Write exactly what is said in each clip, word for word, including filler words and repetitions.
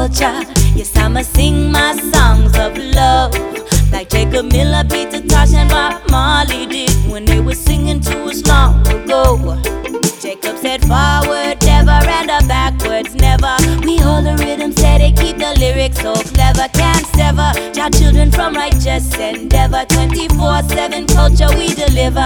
culture. Yes, I'ma sing my songs of love, like Jacob Miller, Peter Tosh, and Bob Marley did when they were singing to us long ago. Jacob said forward never and a backwards never. We hold the rhythm steady, keep the lyrics so clever. Can't sever our children from righteous endeavor. twenty-four seven culture we deliver.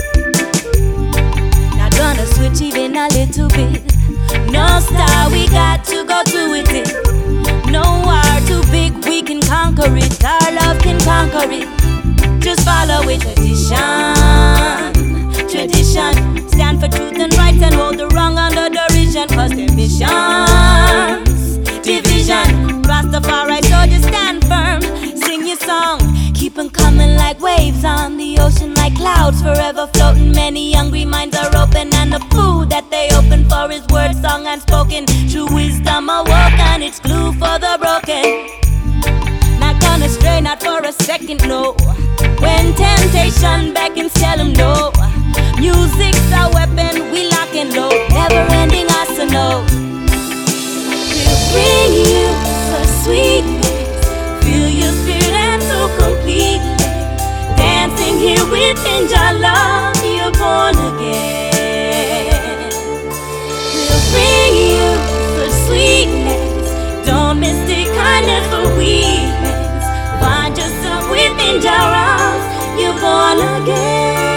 Not gonna switch even a little bit. No star, we got to go through with it. No war too big, we can conquer it. Our love can conquer it. Just follow it. Tradition, tradition. Stand for truth and right and hold the wrong under derision. Cause their missions, division. Rastafari, so just stand firm. Sing your song, keep 'em coming like waves on the ocean, like clouds forever floating. Many hungry minds are open, and the food that they open for is word, song, and spoken. True wisdom awoke, and it's glue for the broken. Not gonna stray, not for a second, no. When temptation beckons, tell 'em no. Music's our weapon, we lock and load. Never ending arsenal. We'll bring you the sweetness. Feel your spirit and so complete. Dancing here within your love, you're born again. We'll bring you the sweetness. Don't mistake kindness for weakness. Find yourself within your arms, you're born again.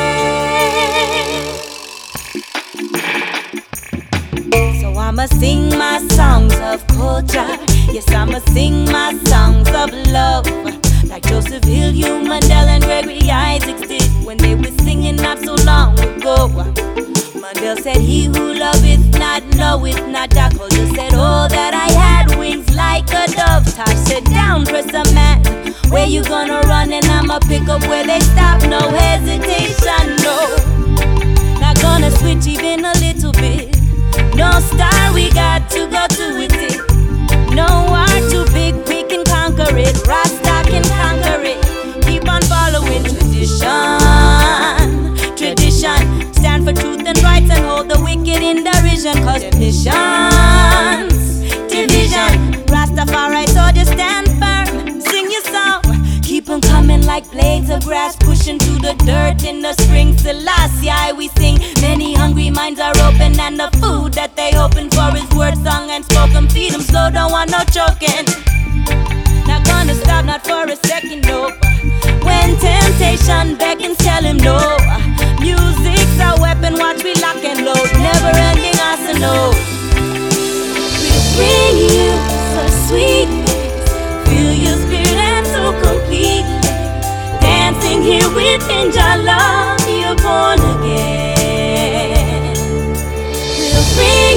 So I'ma sing my songs of culture. Yes, I'ma sing my songs of love, like Joseph Hill, Hugh Mandel, and Gregory Isaacs did when they were singing not so long ago. Mandel said, he who loveth not knoweth not. Jackal just said, oh, that I had wings like a dove. Tosh said, down, press a man. Where you gonna run? And I'ma pick up where they stop. No hesitation, no. Not gonna switch even a little bit. No star, we got to go through with it. No war too big, we can conquer it. Rasta can conquer it. Keep on following tradition, tradition. Stand for truth and rights and hold the wicked in derision. Cause missions, division. Rastafari, so just stand firm. Sing your song. Keep 'em coming like blades of grass, pushing through the dirt in the spring. Selassie, we sing. Many hungry minds are open, and the food that they hoping for is word, song, and spoken. Feed 'em slow, don't want no choking. Not gonna stop, not for a second, no. When temptation beckons, tell him no. Music's our weapon, watch we lock and load. Never ending arsenal. We'll bring you the sweetness. Feel your spirit and so complete. Dancing here within your love, you're born again. We'll bring